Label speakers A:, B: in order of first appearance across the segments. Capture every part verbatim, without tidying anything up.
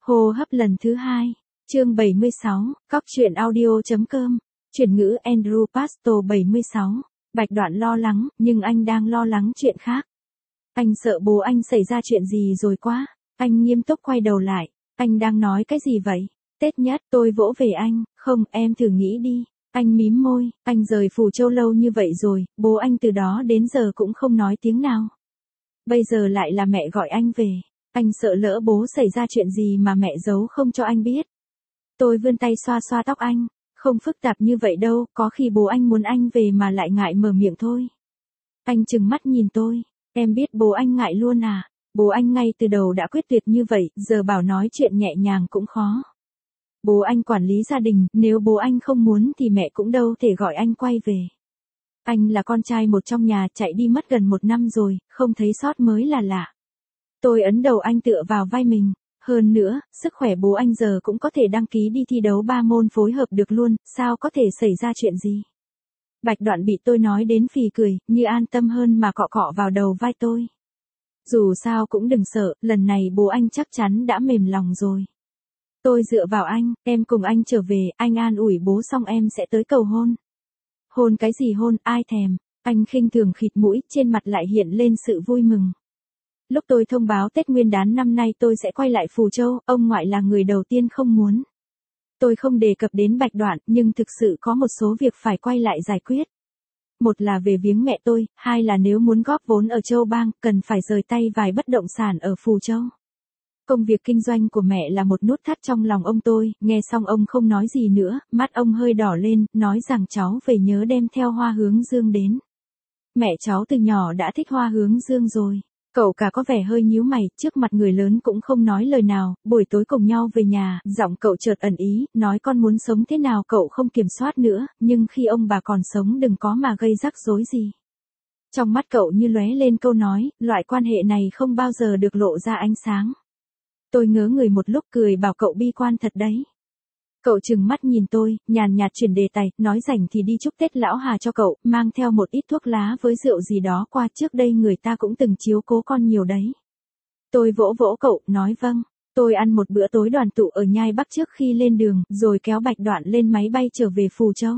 A: Hô hấp lần thứ hai, chương bảy mươi sáu, cóc truyện audio.com, chuyển ngữ Andrew Pastor bảy mươi sáu, Bạch Đoạn lo lắng, nhưng anh đang lo lắng chuyện khác. Anh sợ bố anh xảy ra chuyện gì rồi quá, anh nghiêm túc quay đầu lại, anh đang nói cái gì vậy? Tết nhất, tôi vỗ về anh, không, em thử nghĩ đi. Anh mím môi, anh rời Phù Châu lâu như vậy rồi, bố anh từ đó đến giờ cũng không nói tiếng nào. Bây giờ lại là mẹ gọi anh về. Anh sợ lỡ bố xảy ra chuyện gì mà mẹ giấu không cho anh biết. Tôi vươn tay xoa xoa tóc anh. Không phức tạp như vậy đâu, có khi bố anh muốn anh về mà lại ngại mở miệng thôi. Anh trừng mắt nhìn tôi. Em biết bố anh ngại luôn à? Bố anh ngay từ đầu đã quyết tuyệt như vậy, giờ bảo nói chuyện nhẹ nhàng cũng khó. Bố anh quản lý gia đình, nếu bố anh không muốn thì mẹ cũng đâu thể gọi anh quay về. Anh là con trai một trong nhà, chạy đi mất gần một năm rồi, không thấy sót mới là lạ. Tôi ấn đầu anh tựa vào vai mình. Hơn nữa, sức khỏe bố anh giờ cũng có thể đăng ký đi thi đấu ba môn phối hợp được luôn, sao có thể xảy ra chuyện gì. Bạch Đoạn bị tôi nói đến phì cười, như an tâm hơn mà cọ cọ vào đầu vai tôi. Dù sao cũng đừng sợ, lần này bố anh chắc chắn đã mềm lòng rồi. Tôi dựa vào anh, em cùng anh trở về, anh an ủi bố xong em sẽ tới cầu hôn. Hôn cái gì hôn, ai thèm, anh khinh thường khịt mũi, trên mặt lại hiện lên sự vui mừng. Lúc tôi thông báo Tết Nguyên đán năm nay tôi sẽ quay lại Phù Châu, ông ngoại là người đầu tiên không muốn. Tôi không đề cập đến Bạch Đoạn, nhưng thực sự có một số việc phải quay lại giải quyết. Một là về viếng mẹ tôi, hai là nếu muốn góp vốn ở Châu Bang, cần phải rời tay vài bất động sản ở Phù Châu. Công việc kinh doanh của mẹ là một nút thắt trong lòng ông tôi, nghe xong ông không nói gì nữa, mắt ông hơi đỏ lên, nói rằng cháu về nhớ đem theo hoa hướng dương đến. Mẹ cháu từ nhỏ đã thích hoa hướng dương rồi. Cậu cả có vẻ hơi nhíu mày, trước mặt người lớn cũng không nói lời nào, buổi tối cùng nhau về nhà, giọng cậu chợt ẩn ý, nói con muốn sống thế nào cậu không kiểm soát nữa, nhưng khi ông bà còn sống đừng có mà gây rắc rối gì. Trong mắt cậu như lóe lên câu nói, loại quan hệ này không bao giờ được lộ ra ánh sáng. Tôi ngớ người một lúc cười bảo cậu bi quan thật đấy. Cậu trừng mắt nhìn tôi, nhàn nhạt chuyển đề tài, nói rảnh thì đi chúc Tết lão Hà cho cậu, mang theo một ít thuốc lá với rượu gì đó qua, trước đây người ta cũng từng chiếu cố con nhiều đấy. Tôi vỗ vỗ cậu, nói vâng. Tôi ăn một bữa tối đoàn tụ ở Nhai Bắc trước khi lên đường, rồi kéo Bạch Đoạn lên máy bay trở về Phù Châu.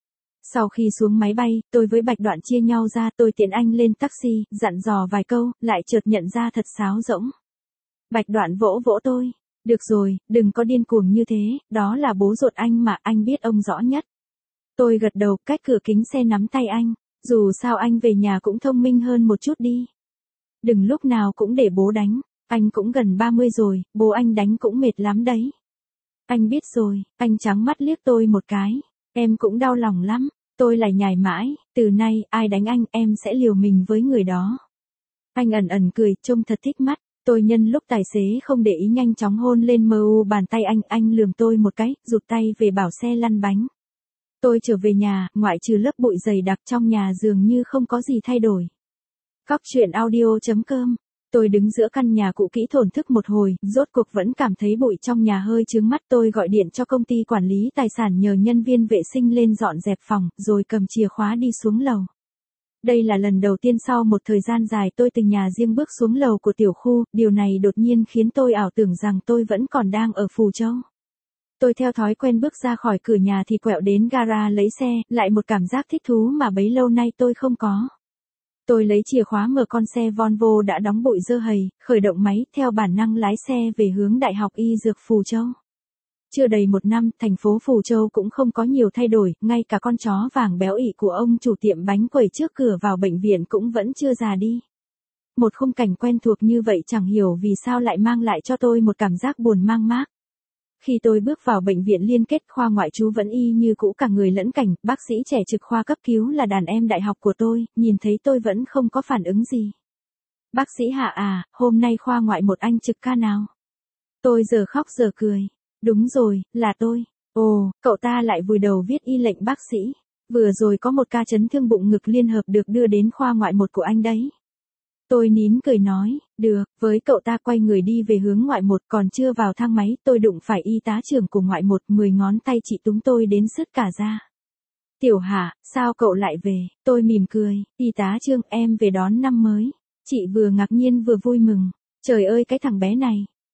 A: Sau khi xuống máy bay, tôi với Bạch Đoạn chia nhau ra, tôi tiễn anh lên taxi, dặn dò vài câu, lại chợt nhận ra thật sáo rỗng. Bạch Đoạn vỗ vỗ tôi. Được rồi, đừng có điên cuồng như thế, đó là bố ruột anh mà, anh biết ông rõ nhất. Tôi gật đầu, cách cửa kính xe nắm tay anh, dù sao anh về nhà cũng thông minh hơn một chút đi. Đừng lúc nào cũng để bố đánh, anh cũng gần ba mươi rồi, bố anh đánh cũng mệt lắm đấy. Anh biết rồi, anh trắng mắt liếc tôi một cái, em cũng đau lòng lắm, tôi lại nhải mãi, từ nay, ai đánh anh, em sẽ liều mình với người đó. Anh ẩn ẩn cười, trông thật thích mắt. Tôi nhân lúc tài xế không để ý nhanh chóng hôn lên mờ u bàn tay anh, anh lườm tôi một cái, rụt tay về bảo xe lăn bánh. Tôi trở về nhà, ngoại trừ lớp bụi dày đặc trong nhà dường như không có gì thay đổi. Cóc truyện audio.com. Tôi đứng giữa căn nhà cũ kỹ thổn thức một hồi, rốt cuộc vẫn cảm thấy bụi trong nhà hơi chướng mắt. Tôi gọi điện cho công ty quản lý tài sản nhờ nhân viên vệ sinh lên dọn dẹp phòng, rồi cầm chìa khóa đi xuống lầu. Đây là lần đầu tiên sau một thời gian dài tôi từ nhà riêng bước xuống lầu của tiểu khu, điều này đột nhiên khiến tôi ảo tưởng rằng tôi vẫn còn đang ở Phù Châu. Tôi theo thói quen bước ra khỏi cửa nhà thì quẹo đến gara lấy xe, lại một cảm giác thích thú mà bấy lâu nay tôi không có. Tôi lấy chìa khóa mở con xe Volvo đã đóng bụi dơ hầy, khởi động máy, theo bản năng lái xe về hướng Đại học Y Dược Phù Châu. Chưa đầy một năm, thành phố Phù Châu cũng không có nhiều thay đổi, ngay cả con chó vàng béo ị của ông chủ tiệm bánh quẩy trước cửa vào bệnh viện cũng vẫn chưa già đi. Một khung cảnh quen thuộc như vậy chẳng hiểu vì sao lại mang lại cho tôi một cảm giác buồn mang mác. Khi tôi bước vào bệnh viện liên kết, khoa ngoại trú vẫn y như cũ cả người lẫn cảnh, bác sĩ trẻ trực khoa cấp cứu là đàn em đại học của tôi, nhìn thấy tôi vẫn không có phản ứng gì. Bác sĩ Hạ à, hôm nay khoa ngoại một anh trực ca nào? Tôi giờ khóc giờ cười. Đúng rồi, là tôi. Ồ, cậu ta lại vùi đầu viết y lệnh bác sĩ. Vừa rồi có một ca chấn thương bụng ngực liên hợp được đưa đến khoa ngoại một của anh đấy. Tôi nín cười nói, được, với cậu ta quay người đi về hướng ngoại một, còn chưa vào thang máy, tôi đụng phải y tá trưởng của ngoại một, mười ngón tay chị túm tôi đến sứt cả da. Tiểu Hạ, sao cậu lại về? Tôi mỉm cười, y tá Trương, em về đón năm mới. Chị vừa ngạc nhiên vừa vui mừng. Trời ơi cái thằng bé này,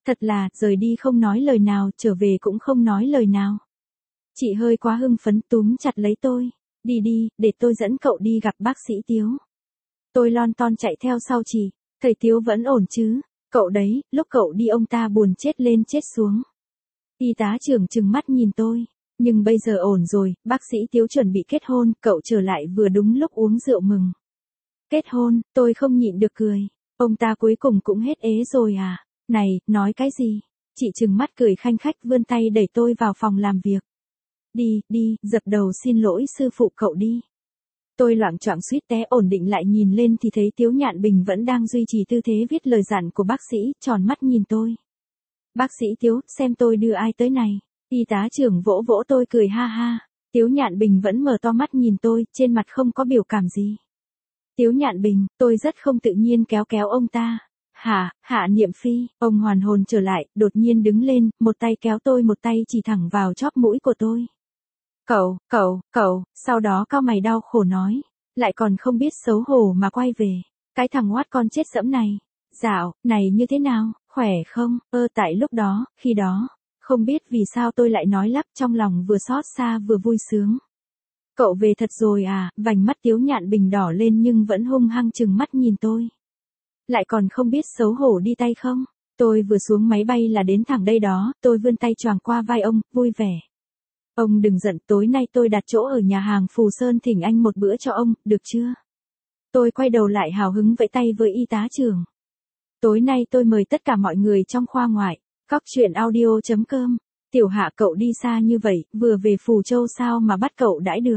A: Thật là, rời đi không nói lời nào, trở về cũng không nói lời nào. Chị hơi quá hưng phấn túm chặt lấy tôi. Đi đi, để tôi dẫn cậu đi gặp bác sĩ Tiếu. Tôi lon ton chạy theo sau chị. Thầy Tiếu vẫn ổn chứ? Cậu đấy, lúc cậu đi ông ta buồn chết lên chết xuống. Y tá trưởng trừng mắt nhìn tôi. Nhưng bây giờ ổn rồi, bác sĩ Tiếu chuẩn bị kết hôn, cậu trở lại vừa đúng lúc uống rượu mừng. Kết hôn, tôi không nhịn được cười. Ông ta cuối cùng cũng hết ế rồi à? Này, nói cái gì? Chị trừng mắt cười khanh khách vươn tay đẩy tôi vào phòng làm việc. Đi, đi, dập đầu xin lỗi sư phụ cậu đi. Tôi loạng choạng suýt té ổn định lại nhìn lên thì thấy Tiếu Nhạn Bình vẫn đang duy trì tư thế viết lời dặn của bác sĩ, tròn mắt nhìn tôi. Bác sĩ Tiếu, xem tôi đưa ai tới này. Y tá trưởng vỗ vỗ tôi cười ha ha. Tiếu Nhạn Bình vẫn mở to mắt nhìn tôi, trên mặt không có biểu cảm gì. Tiếu Nhạn Bình, tôi rất không tự nhiên kéo kéo ông ta. Hả, Hạ Niệm Phi, ông hoàn hồn trở lại, đột nhiên đứng lên, một tay kéo tôi một tay chỉ thẳng vào chóp mũi của tôi. Cậu, cậu, cậu, sau đó cao mày đau khổ nói. Lại còn không biết xấu hổ mà quay về. Cái thằng oát con chết dẫm này. Dạo, này như thế nào, khỏe không? Ơ tại lúc đó, khi đó. Không biết vì sao tôi lại nói lắp trong lòng vừa xót xa vừa vui sướng. Cậu về thật rồi à, vành mắt Tiếu Nhạn Bình đỏ lên nhưng vẫn hung hăng chừng mắt nhìn tôi. Lại còn không biết xấu hổ đi tay không? Tôi vừa xuống máy bay là đến thẳng đây đó, tôi vươn tay choàng qua vai ông, vui vẻ. Ông đừng giận, tối nay tôi đặt chỗ ở nhà hàng Phù Sơn thỉnh anh một bữa cho ông, được chưa? Tôi quay đầu lại hào hứng vẫy tay với y tá trưởng. Tối nay tôi mời tất cả mọi người trong khoa ngoại. Cóc truyện audio chấm com. Tiểu Hạ cậu đi xa như vậy, vừa về Phù Châu sao mà bắt cậu đãi được?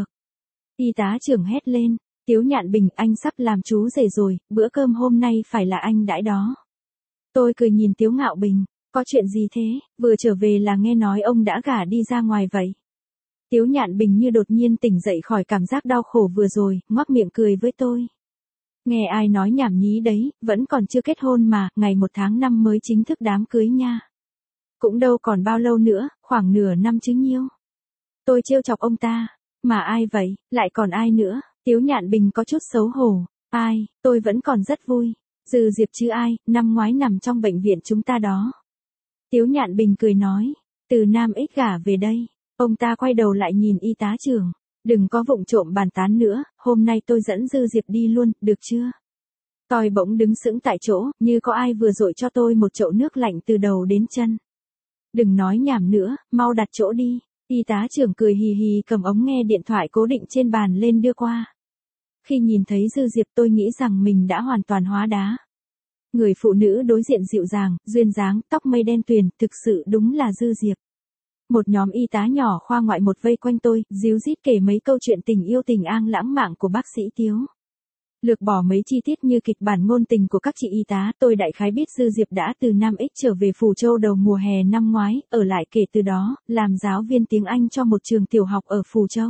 A: Y tá trưởng hét lên. Tiếu Nhạn Bình, anh sắp làm chú rể rồi, bữa cơm hôm nay phải là anh đãi đó. Tôi cười nhìn Tiếu Ngạo Bình. Có chuyện gì thế, vừa trở về là nghe nói ông đã gả đi ra ngoài vậy. Tiếu Nhạn Bình như đột nhiên tỉnh dậy khỏi cảm giác đau khổ vừa rồi, ngoác miệng cười với tôi. Nghe ai nói nhảm nhí đấy, vẫn còn chưa kết hôn mà, ngày một tháng năm mới chính thức đám cưới nha. Cũng đâu còn bao lâu nữa, khoảng nửa năm chứ nhiêu. Tôi trêu chọc ông ta. Mà ai vậy, lại còn ai nữa? Tiếu Nhạn Bình có chút xấu hổ. Ai, tôi vẫn còn rất vui. Dư Diệp chứ ai, năm ngoái nằm trong bệnh viện chúng ta đó. Tiếu Nhạn Bình cười nói. Từ Nam Ích gả về đây. Ông ta quay đầu lại nhìn y tá trưởng. Đừng có vụng trộm bàn tán nữa, hôm nay tôi dẫn Dư Diệp đi luôn, được chưa? Tôi bỗng đứng sững tại chỗ, như có ai vừa dội cho tôi một chậu nước lạnh từ đầu đến chân. Đừng nói nhảm nữa, mau đặt chỗ đi. Y tá trưởng cười hì hì cầm ống nghe điện thoại cố định trên bàn lên đưa qua. Khi nhìn thấy Dư Diệp tôi nghĩ rằng mình đã hoàn toàn hóa đá. Người phụ nữ đối diện dịu dàng, duyên dáng, tóc mây đen tuyền, thực sự đúng là Dư Diệp. Một nhóm y tá nhỏ khoa ngoại một vây quanh tôi, díu dít kể mấy câu chuyện tình yêu tình ang lãng mạn của bác sĩ Tiếu. Lược bỏ mấy chi tiết như kịch bản ngôn tình của các chị y tá, tôi đại khái biết Dư Diệp đã từ Nam Ích trở về Phù Châu đầu mùa hè năm ngoái, ở lại kể từ đó, làm giáo viên tiếng Anh cho một trường tiểu học ở Phù Châu.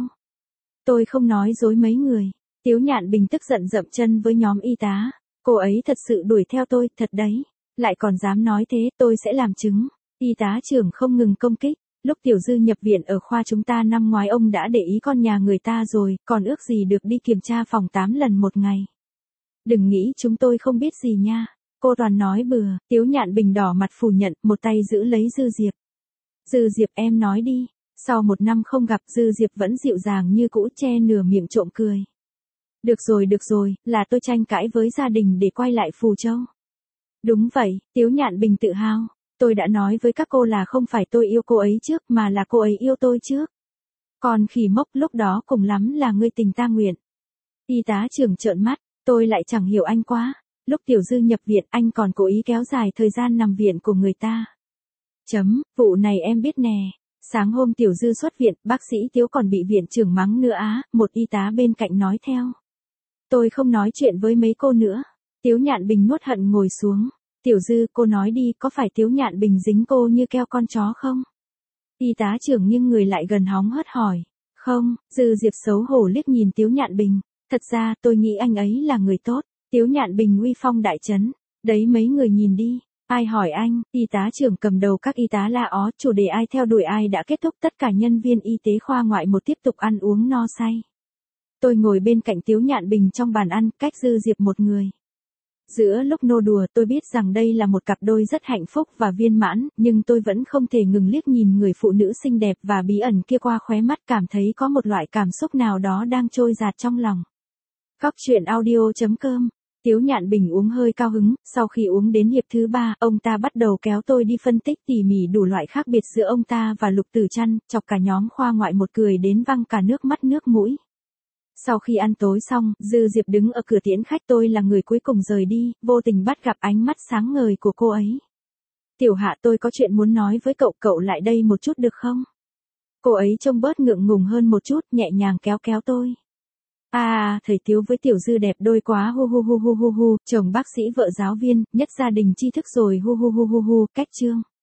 A: Tôi không nói dối mấy người. Tiếu Nhạn Bình tức giận dậm chân với nhóm y tá. Cô ấy thật sự đuổi theo tôi, thật đấy. Lại còn dám nói thế, tôi sẽ làm chứng. Y tá trưởng không ngừng công kích. Lúc Tiểu Dư nhập viện ở khoa chúng ta năm ngoái ông đã để ý con nhà người ta rồi, còn ước gì được đi kiểm tra phòng tám lần một ngày. Đừng nghĩ chúng tôi không biết gì nha. Cô toàn nói bừa. Tiếu Nhạn Bình đỏ mặt phủ nhận, một tay giữ lấy Dư Diệp. Dư Diệp em nói đi. Sau một năm không gặp Dư Diệp vẫn dịu dàng như cũ che nửa miệng trộm cười. Được rồi được rồi, là tôi tranh cãi với gia đình để quay lại Phù Châu. Đúng vậy, Tiếu Nhạn Bình tự hào. Tôi đã nói với các cô là không phải tôi yêu cô ấy trước mà là cô ấy yêu tôi trước. Còn khỉ mốc lúc đó cùng lắm là ngươi tình ta nguyện. Y tá trưởng trợn mắt, tôi lại chẳng hiểu anh quá. Lúc Tiểu Dư nhập viện anh còn cố ý kéo dài thời gian nằm viện của người ta. Chấm, vụ này em biết nè. Sáng hôm Tiểu Dư xuất viện, bác sĩ Tiếu còn bị viện trưởng mắng nữa á, một y tá bên cạnh nói theo. Tôi không nói chuyện với mấy cô nữa. Tiếu Nhạn Bình nuốt hận ngồi xuống. Tiểu Dư, cô nói đi, có phải Tiếu Nhạn Bình dính cô như keo con chó không? Y tá trưởng nghiêng người lại gần hóng hớt hỏi. Không, Dư Diệp xấu hổ liếc nhìn Tiếu Nhạn Bình. Thật ra, tôi nghĩ anh ấy là người tốt. Tiếu Nhạn Bình uy phong đại trấn. Đấy mấy người nhìn đi. Ai hỏi anh? Y tá trưởng cầm đầu các y tá la ó, chủ đề ai theo đuổi ai đã kết thúc, tất cả nhân viên y tế khoa ngoại một tiếp tục ăn uống no say. Tôi ngồi bên cạnh Tiếu Nhạn Bình trong bàn ăn, cách Dư Diệp một người. Giữa lúc nô đùa tôi biết rằng đây là một cặp đôi rất hạnh phúc và viên mãn, nhưng tôi vẫn không thể ngừng liếc nhìn người phụ nữ xinh đẹp và bí ẩn kia qua khóe mắt, cảm thấy có một loại cảm xúc nào đó đang trôi dạt trong lòng. Cóc truyện audio chấm com. Tiếu Nhạn Bình uống hơi cao hứng, sau khi uống đến hiệp thứ ba, ông ta bắt đầu kéo tôi đi phân tích tỉ mỉ đủ loại khác biệt giữa ông ta và Lục Tử Trăn, chọc cả nhóm khoa ngoại một cười đến văng cả nước mắt nước mũi. Sau khi ăn tối xong, Dư Diệp đứng ở cửa tiễn khách, tôi là người cuối cùng rời đi, vô tình bắt gặp ánh mắt sáng ngời của cô ấy. Tiểu Hạ, tôi có chuyện muốn nói với cậu, cậu lại đây một chút được không? Cô ấy trông bớt ngượng ngùng hơn một chút, nhẹ nhàng kéo kéo tôi. À, thầy Tiếu với Tiểu Dư đẹp đôi quá, hu hu hu hu hu hu, chồng bác sĩ vợ giáo viên, nhất gia đình tri thức rồi, hu hu hu hu hu, cách chương.